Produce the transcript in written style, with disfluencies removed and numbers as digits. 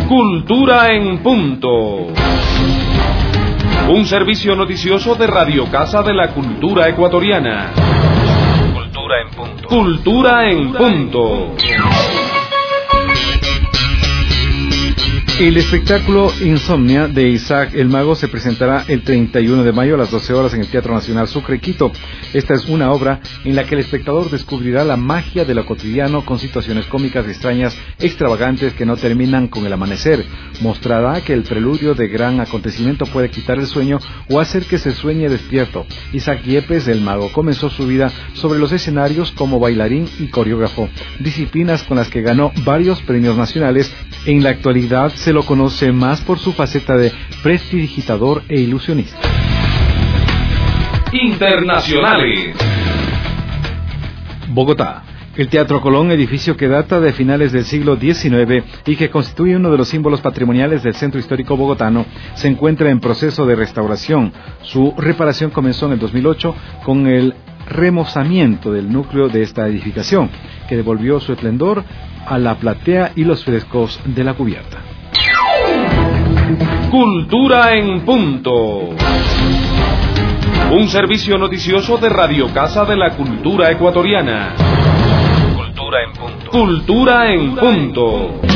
Cultura en Punto. Un servicio noticioso de Radio Casa de la Cultura Ecuatoriana. Cultura en Punto. Cultura en Punto. El espectáculo Insomnia de Isaac el Mago se presentará el 31 de mayo a las 12 horas en el Teatro Nacional Sucre, Quito. Esta es una obra en la que el espectador descubrirá la magia de lo cotidiano con situaciones cómicas extrañas, extravagantes que no terminan con el amanecer. Mostrará que el preludio de gran acontecimiento puede quitar el sueño o hacer que se sueñe despierto. Isaac Yepes el Mago comenzó su vida sobre los escenarios como bailarín y coreógrafo, disciplinas con las que ganó varios premios nacionales. En la actualidad se lo conoce más por su faceta de prestidigitador e ilusionista. Internacionales. Bogotá. El Teatro Colón, edificio que data de finales del siglo XIX y que constituye uno de los símbolos patrimoniales del centro histórico bogotano, se encuentra en proceso de restauración. Su reparación comenzó en el 2008 con el remozamiento del núcleo de esta edificación, que devolvió su esplendor a la platea y los frescos de la cubierta. Cultura en Punto. Un servicio noticioso de Radio Casa de la Cultura Ecuatoriana. Cultura en Punto. Cultura en Punto.